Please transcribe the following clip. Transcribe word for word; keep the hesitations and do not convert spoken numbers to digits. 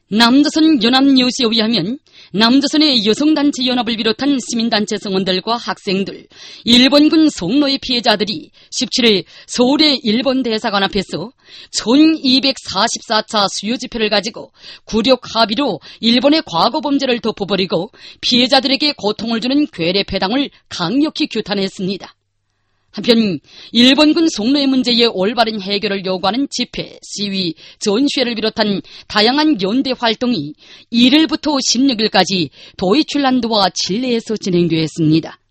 남조선 연합뉴스에 의하면 남조선의 여성단체 연합을 비롯한 시민단체 성원들과 학생들, 일본군 성노예 피해자들이 십칠일 서울의 일본 대사관 앞에서 천이백사십사 차 수요집회를 가지고 굴욕 합의로 일본의 과거 범죄를 덮어버리고 피해자들에게 고통을 주는 괴뢰패당을 강력히 규탄했습니다. 한편 일본군 성노예 문제의 올바른 해결을 요구하는 집회, 시위, 전시회를 비롯한 다양한 연대 활동이 일일부터 십육일까지 도이출란드와 칠레에서 진행되었습니다.